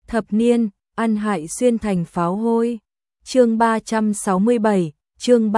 Thập niên, ăn hại xuyên thành pháo hôi. Chương 367, chương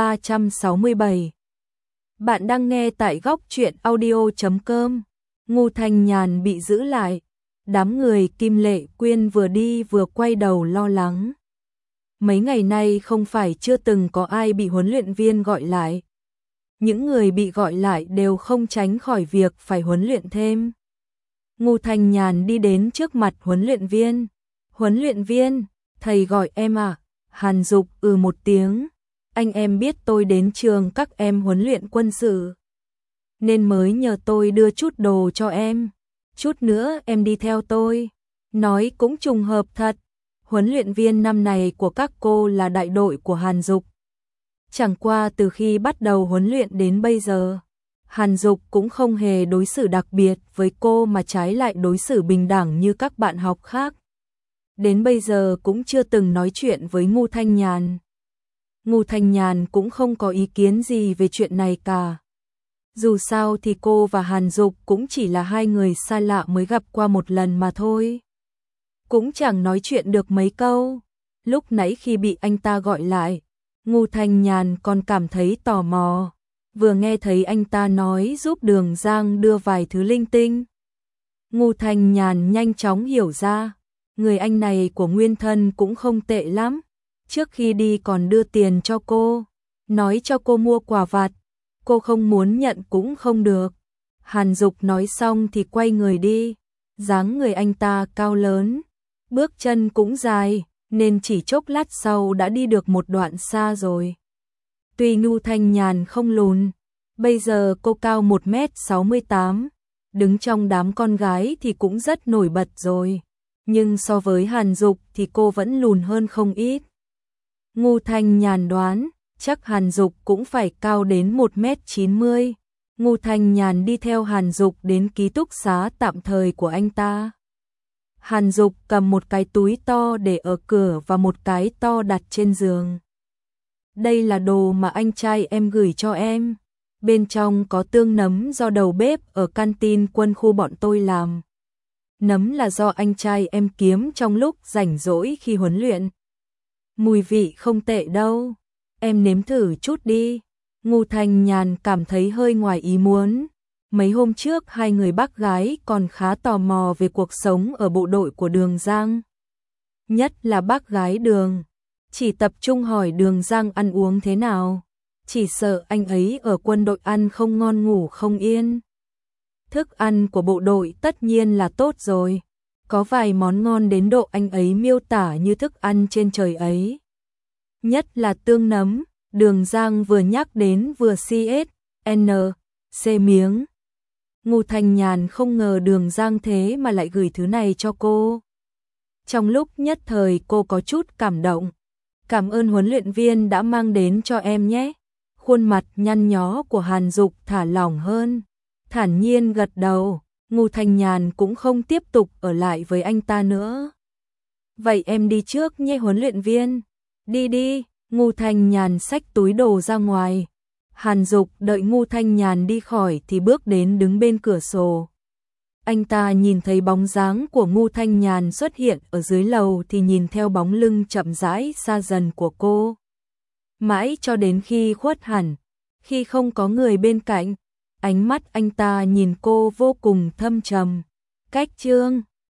367. Bạn đang nghe tại góc truyện audio.com. Ngô Thanh Nhàn bị giữ lại. Đám người Kim Lệ Quyên vừa đi vừa quay đầu lo lắng. Mấy ngày nay không phải chưa từng có ai bị huấn luyện viên gọi lại. Những người bị gọi lại đều không tránh khỏi việc phải huấn luyện thêm. Ngô Thanh Nhàn đi đến trước mặt huấn luyện viên. Huấn luyện viên, thầy gọi em à? Hàn Dục một tiếng. Anh em biết tôi đến trường các em huấn luyện quân sự, nên mới nhờ tôi đưa chút đồ cho em. Chút nữa em đi theo tôi. Nói cũng trùng hợp thật. Huấn luyện viên năm này của các cô là đại đội của Hàn Dục. Chẳng qua từ khi bắt đầu huấn luyện đến bây giờ, Hàn Dục cũng không hề đối xử đặc biệt với cô mà trái lại đối xử bình đẳng như các bạn học khác. Đến bây giờ cũng chưa từng nói chuyện với Ngô Thanh Nhàn. Ngô Thanh Nhàn cũng không có ý kiến gì về chuyện này cả. Dù sao thì cô và Hàn Dục cũng chỉ là hai người xa lạ mới gặp qua một lần mà thôi. Cũng chẳng nói chuyện được mấy câu. Lúc nãy khi bị anh ta gọi lại, Ngô Thanh Nhàn còn cảm thấy tò mò. Vừa nghe thấy anh ta nói giúp Đường Giang đưa vài thứ linh tinh, Ngô Thanh Nhàn nhanh chóng hiểu ra, người anh này của Nguyên Thân cũng không tệ lắm. Trước khi đi còn đưa tiền cho cô, nói cho cô mua quà vặt, cô không muốn nhận cũng không được. Hàn Dục nói xong thì quay người đi. Dáng người anh ta cao lớn, bước chân cũng dài, nên chỉ chốc lát sau đã đi được một đoạn xa rồi. Tuy Ngô Thanh Nhàn không lùn, bây giờ cô cao 1m68, đứng trong đám con gái thì cũng rất nổi bật rồi. Nhưng so với Hàn Dục thì cô vẫn lùn hơn không ít. Ngô Thanh Nhàn đoán, chắc Hàn Dục cũng phải cao đến 1m90. Ngô Thanh Nhàn đi theo Hàn Dục đến ký túc xá tạm thời của anh ta. Hàn Dục cầm một cái túi to để ở cửa và một cái to đặt trên giường. Đây là đồ mà anh trai em gửi cho em. Bên trong có tương nấm do đầu bếp ở canteen quân khu bọn tôi làm. Nấm là do anh trai em kiếm trong lúc rảnh rỗi khi huấn luyện. Mùi vị không tệ đâu, em nếm thử chút đi. Ngô Thanh Nhàn cảm thấy hơi ngoài ý muốn. Mấy hôm trước hai người bác gái còn khá tò mò về cuộc sống ở bộ đội của Đường Giang. Nhất là bác gái Đường, chỉ tập trung hỏi Đường Giang ăn uống thế nào. Chỉ sợ anh ấy ở quân đội ăn không ngon ngủ không yên. Thức ăn của bộ đội tất nhiên là tốt rồi. Có vài món ngon đến độ anh ấy miêu tả như thức ăn trên trời ấy. Nhất là tương nấm, Đường Giang vừa nhắc đến vừa CSNC miếng. Ngô Thanh Nhàn không ngờ Đường Giang thế mà lại gửi thứ này cho cô. Trong lúc nhất thời cô có chút cảm động. Cảm ơn huấn luyện viên đã mang đến cho em nhé. Khuôn mặt nhăn nhó của Hàn Dục thả lỏng hơn, thản nhiên gật đầu. Ngô Thanh Nhàn cũng không tiếp tục ở lại với anh ta nữa. Vậy em đi trước nhé huấn luyện viên. Đi đi. Ngô Thanh Nhàn xách túi đồ ra ngoài. Hàn Dục đợi Ngô Thanh Nhàn đi khỏi thì bước đến đứng bên cửa sổ. Anh ta nhìn thấy bóng dáng của Ngô Thanh Nhàn xuất hiện ở dưới lầu thì nhìn theo bóng lưng chậm rãi xa dần của cô. Mãi cho đến khi khuất hẳn, khi không có người bên cạnh, ánh mắt anh ta nhìn cô vô cùng thâm trầm. Cách chương